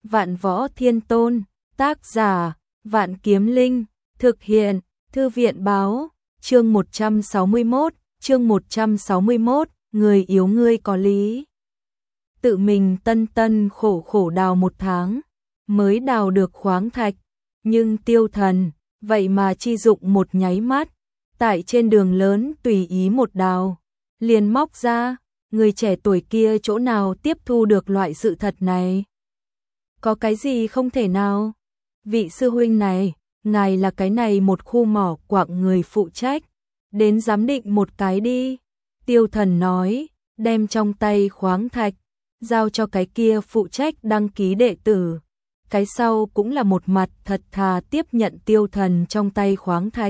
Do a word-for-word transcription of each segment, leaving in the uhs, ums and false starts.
Vạn Võ Thiên Tôn, tác giả, Vạn Kiếm Linh, thực hiện, Thư viện báo, chương một trăm sáu mươi mốt, chương một trăm sáu mươi mốt, người yếu ngươi có lý. Tự mình tân tân khổ khổ đào một tháng, mới đào được khoáng thạch, nhưng Tiêu Thần, vậy mà chi dụng một nháy mắt, tại trên đường lớn tùy ý một đào, liền móc ra, người trẻ tuổi kia chỗ nào tiếp thu được loại sự thật này. Có cái gì không thể nào? Vị sư huynh này, ngài là cái này một khu mỏ quặng người phụ trách, đến giám định một cái đi. Tiêu Thần nói, đem trong tay khoáng thạch, giao cho cái kia phụ trách đăng ký đệ tử. Cái sau cũng là một mặt thật thà tiếp nhận Tiêu Thần trong tay khoáng thạch.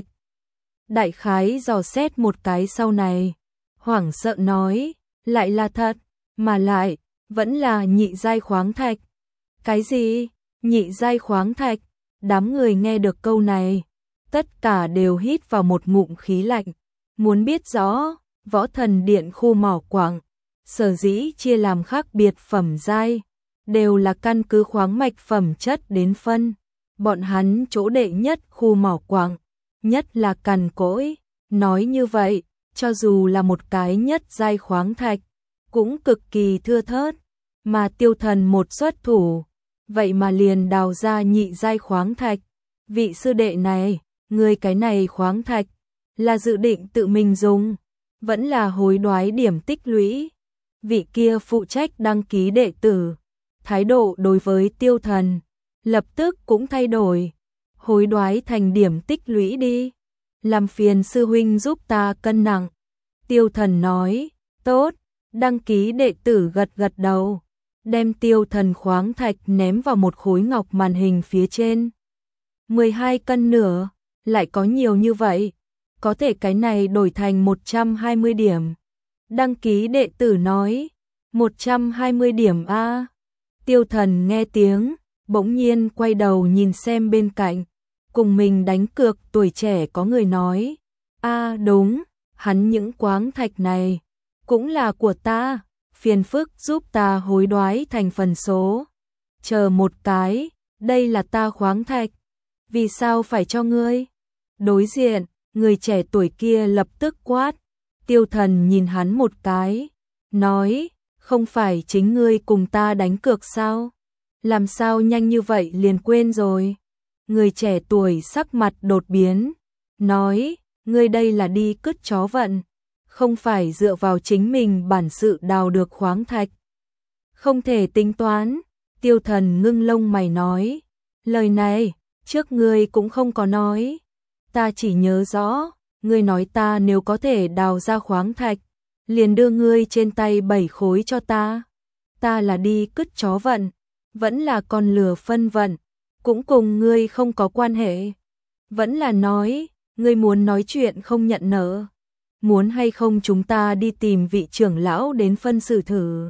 Đại khái dò xét một cái sau này, hoảng sợ nói, lại là thật, mà lại, vẫn là nhị giai khoáng thạch. Cái gì? Nhị giai khoáng thạch? Đám người nghe được câu này, tất cả đều hít vào một ngụm khí lạnh. Muốn biết rõ, Võ Thần Điện khu mỏ quặng, sở dĩ chia làm khác biệt phẩm giai, đều là căn cứ khoáng mạch phẩm chất đến phân. Bọn hắn chỗ đệ nhất khu mỏ quặng, nhất là cằn cỗi. Nói như vậy, cho dù là một cái nhất giai khoáng thạch, cũng cực kỳ thưa thớt. Mà Tiêu Thần một xuất thủ, vậy mà liền đào ra nhị giai khoáng thạch. Vị sư đệ này, người cái này khoáng thạch, là dự định tự mình dùng, vẫn là hối đoái điểm tích lũy. Vị kia phụ trách đăng ký đệ tử, thái độ đối với Tiêu Thần, lập tức cũng thay đổi. Hối đoái thành điểm tích lũy đi, làm phiền sư huynh giúp ta cân nặng. Tiêu Thần nói, tốt, đăng ký đệ tử gật gật đầu, đem Tiêu Thần khoáng thạch ném vào một khối ngọc màn hình phía trên. mười hai cân nửa, lại có nhiều như vậy, có thể cái này đổi thành một trăm hai mươi điểm. Đăng ký đệ tử nói, một trăm hai mươi điểm a. Tiêu Thần nghe tiếng, bỗng nhiên quay đầu nhìn xem bên cạnh, cùng mình đánh cược tuổi trẻ có người nói, a đúng, hắn những khoáng thạch này, cũng là của ta, phiền phức giúp ta hối đoái thành phần số. Chờ một cái, đây là ta khoáng thạch, vì sao phải cho ngươi? Đối diện, người trẻ tuổi kia lập tức quát. Tiêu Thần nhìn hắn một cái, nói, không phải chính ngươi cùng ta đánh cược sao? Làm sao nhanh như vậy liền quên rồi? Người trẻ tuổi sắc mặt đột biến, nói, ngươi đây là đi cứt chó vận, không phải dựa vào chính mình bản sự đào được khoáng thạch. Không thể tính toán. Tiêu Thần ngưng lông mày nói, lời này, trước ngươi cũng không có nói. Ta chỉ nhớ rõ, ngươi nói ta nếu có thể đào ra khoáng thạch, liền đưa ngươi trên tay bảy khối cho ta. Ta là đi cứt chó vận, vẫn là con lừa phân vận, cũng cùng ngươi không có quan hệ. Vẫn là nói, ngươi muốn nói chuyện không nhận nợ. Muốn hay không chúng ta đi tìm vị trưởng lão đến phân xử thử.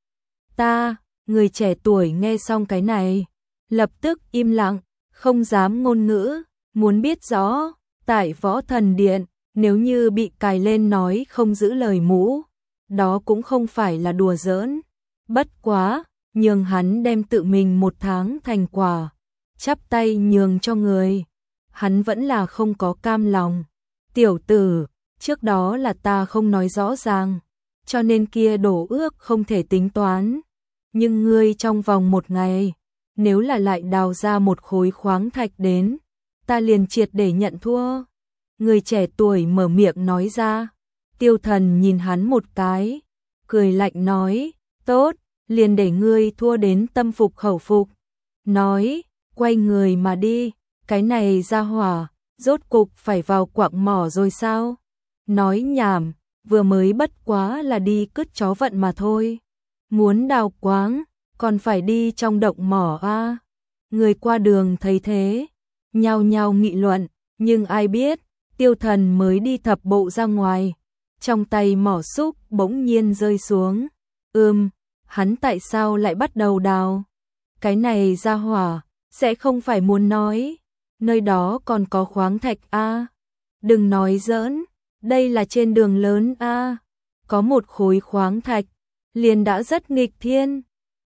Ta, người trẻ tuổi nghe xong cái này, lập tức im lặng, không dám ngôn ngữ. Muốn biết rõ, tại Võ Thần Điện, nếu như bị cài lên nói không giữ lời mũ, đó cũng không phải là đùa giỡn. Bất quá, nhường hắn đem tự mình một tháng thành quả, chắp tay nhường cho người, hắn vẫn là không có cam lòng. Tiểu tử, trước đó là ta không nói rõ ràng, cho nên kia đổ ước không thể tính toán. Nhưng ngươi trong vòng một ngày, nếu là lại đào ra một khối khoáng thạch đến, ta liền triệt để nhận thua. Người trẻ tuổi mở miệng nói ra. Tiêu Thần nhìn hắn một cái, cười lạnh nói, tốt, liền để ngươi thua đến tâm phục khẩu phục. Nói, quay người mà đi, cái này ra hỏa, rốt cục phải vào quặng mỏ rồi sao? Nói nhảm, vừa mới bất quá là đi cứt chó vận mà thôi. Muốn đào quáng, còn phải đi trong động mỏ a. À. Người qua đường thấy thế, nhao nhao nghị luận, nhưng ai biết, Tiêu Thần mới đi thập bộ ra ngoài, trong tay mỏ xúc bỗng nhiên rơi xuống. Ừm, hắn tại sao lại bắt đầu đào? Cái này ra hỏa, sẽ không phải muốn nói, nơi đó còn có khoáng thạch a. À. Đừng nói giỡn, đây là trên đường lớn a, à. Có một khối khoáng thạch, liền đã rất nghịch thiên.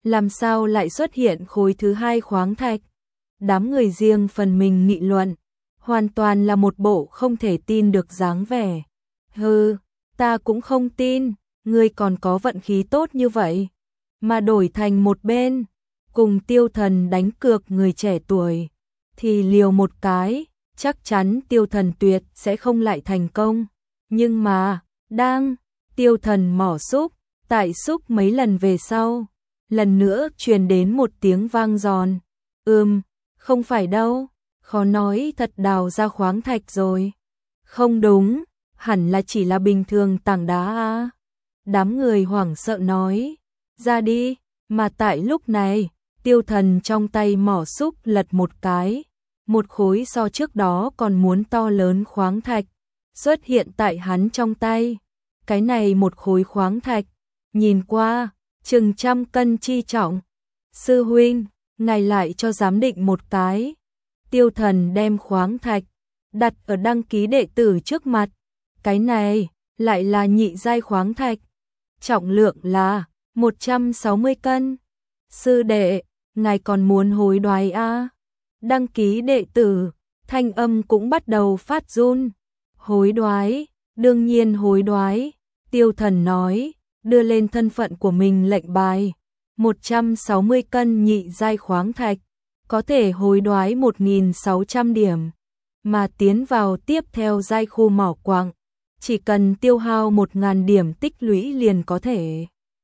làm sao lại xuất hiện khối thứ hai khoáng thạch? Đám người riêng phần mình nghị luận, hoàn toàn là một bộ không thể tin được dáng vẻ. Hừ, ta cũng không tin, ngươi còn có vận khí tốt như vậy, mà đổi thành một bên, cùng Tiêu Thần đánh cược người trẻ tuổi, thì liều một cái, chắc chắn Tiêu Thần tuyệt sẽ không lại thành công. Nhưng mà, đang, Tiêu Thần mỏ xúc, tại xúc mấy lần về sau, lần nữa truyền đến một tiếng vang giòn. Ừm, không phải đâu, khó nói thật đào ra khoáng thạch rồi. Không đúng, hẳn là chỉ là bình thường tảng đá à. Đám người hoảng sợ nói, ra đi, mà tại lúc này, Tiêu Thần trong tay mỏ xúc lật một cái, một khối so trước đó còn muốn to lớn khoáng thạch xuất hiện tại hắn trong tay. Cái này một khối khoáng thạch, nhìn qua, chừng trăm cân chi trọng. Sư huynh, ngài lại cho giám định một cái. Tiêu Thần đem khoáng thạch đặt ở đăng ký đệ tử trước mặt. Cái này lại là nhị giai khoáng thạch, trọng lượng là một trăm sáu mươi cân. Sư đệ, ngài còn muốn hối đoái a? Đăng ký đệ tử, thanh âm cũng bắt đầu phát run. Hối đoái, đương nhiên hối đoái. Tiêu Thần nói, đưa lên thân phận của mình lệnh bài. một trăm sáu mươi cân nhị giai khoáng thạch, có thể hối đoái một nghìn sáu trăm điểm, mà tiến vào tiếp theo giai khu mỏ quặng, chỉ cần tiêu hao một nghìn điểm tích lũy liền có thể.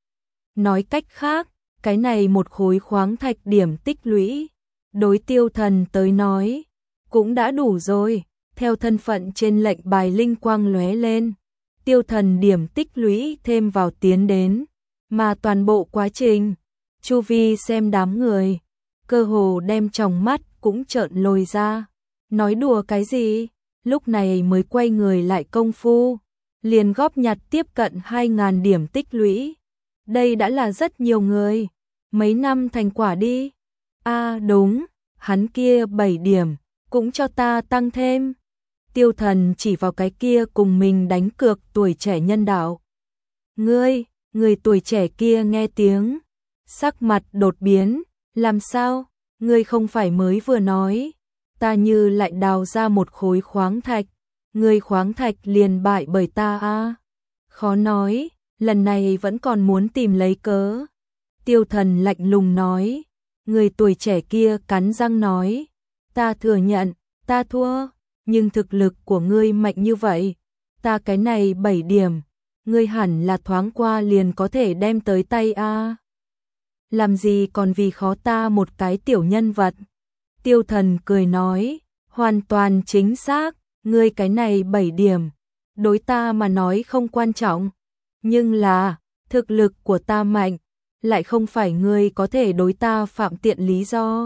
Nói cách khác, cái này một khối khoáng thạch điểm tích lũy, đối Tiêu Thần tới nói, cũng đã đủ rồi. Theo thân phận trên lệnh bài linh quang lóe lên, Tiêu Thần điểm tích lũy thêm vào tiến đến, mà toàn bộ quá trình, chu vi xem đám người, cơ hồ đem tròng mắt cũng trợn lồi ra. Nói đùa cái gì, lúc này mới quay người lại công phu, liền góp nhặt tiếp cận hai nghìn điểm tích lũy. Đây đã là rất nhiều người, mấy năm thành quả đi. A à, đúng, hắn kia bảy điểm, cũng cho ta tăng thêm. Tiêu Thần chỉ vào cái kia cùng mình đánh cược tuổi trẻ nhân đạo. Ngươi, người tuổi trẻ kia nghe tiếng, sắc mặt đột biến, làm sao, ngươi không phải mới vừa nói, ta như lại đào ra một khối khoáng thạch, ngươi khoáng thạch liền bại bởi ta a? Khó nói, lần này vẫn còn muốn tìm lấy cớ. Tiêu Thần lạnh lùng nói, người tuổi trẻ kia cắn răng nói, ta thừa nhận, ta thua. Nhưng thực lực của ngươi mạnh như vậy, ta cái này bảy điểm, ngươi hẳn là thoáng qua liền có thể đem tới tay a. Làm gì còn vì khó ta một cái tiểu nhân vật. Tiêu Thần cười nói, hoàn toàn chính xác, ngươi cái này bảy điểm, đối ta mà nói không quan trọng, nhưng là, thực lực của ta mạnh, lại không phải ngươi có thể đối ta phạm tiện lý do.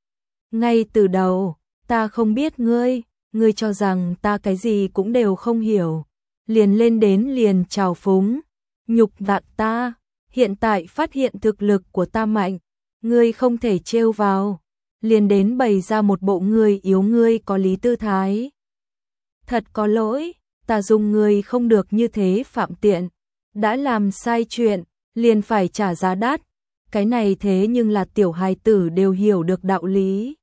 Ngay từ đầu, ta không biết ngươi. Ngươi cho rằng ta cái gì cũng đều không hiểu, liền lên đến liền trào phúng, nhục nhã ta, hiện tại phát hiện thực lực của ta mạnh, ngươi không thể trêu vào, liền đến bày ra một bộ ngươi yếu ngươi có lý tư thái. Thật có lỗi, ta dùng ngươi không được như thế phạm tiện, đã làm sai chuyện, liền phải trả giá đắt, cái này thế nhưng là tiểu hài tử đều hiểu được đạo lý.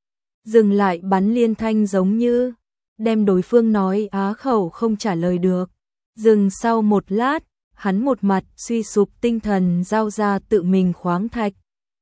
Dừng lại bắn liên thanh giống như, đem đối phương nói á khẩu không trả lời được. Dừng sau một lát, hắn một mặt suy sụp tinh thần giao ra tự mình khoáng thạch.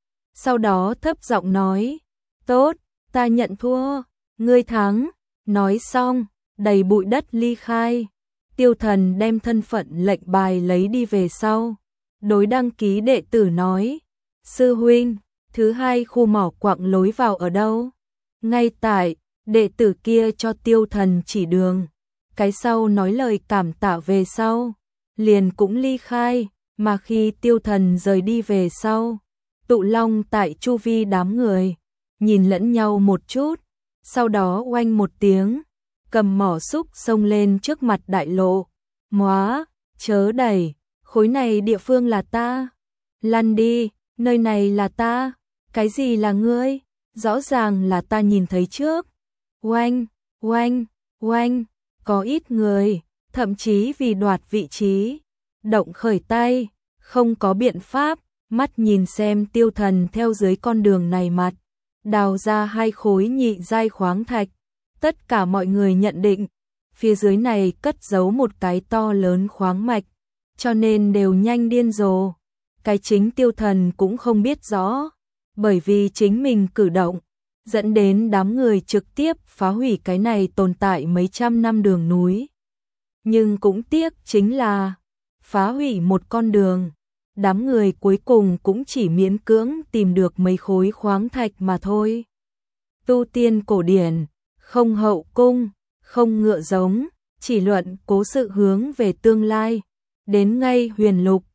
Sau đó thấp giọng nói, tốt, ta nhận thua, ngươi thắng. Nói xong, đầy bụi đất ly khai. Tiêu Thần đem thân phận lệnh bài lấy đi về sau. Đối đăng ký đệ tử nói, sư huynh, thứ hai khu mỏ quặng lối vào ở đâu? Ngay tại, đệ tử kia cho Tiêu Thần chỉ đường, cái sau nói lời cảm tạ về sau, liền cũng ly khai, mà khi Tiêu Thần rời đi về sau, tụ long tại chu vi đám người, nhìn lẫn nhau một chút, sau đó oanh một tiếng, cầm mỏ xúc xông lên trước mặt đại lộ, móa, chớ đẩy, khối này địa phương là ta, lăn đi, nơi này là ta, cái gì là ngươi? Rõ ràng là ta nhìn thấy trước. Oanh, oanh, oanh, có ít người, thậm chí vì đoạt vị trí, động khởi tay, không có biện pháp, Mắt nhìn xem Tiêu Thần theo dưới con đường này mặt, đào ra hai khối nhị giai khoáng thạch. Tất cả mọi người nhận định, phía dưới này cất giấu một cái to lớn khoáng mạch, cho nên đều nhanh điên rồ. Cái chính Tiêu Thần cũng không biết rõ, bởi vì chính mình cử động, dẫn đến đám người trực tiếp phá hủy cái này tồn tại mấy trăm năm đường núi. Nhưng cũng tiếc chính là, phá hủy một con đường, đám người cuối cùng cũng chỉ miễn cưỡng tìm được mấy khối khoáng thạch mà thôi. Tu tiên cổ điển, không hậu cung, không ngựa giống, chỉ luận cố sự hướng về tương lai. Đến ngay huyền lục,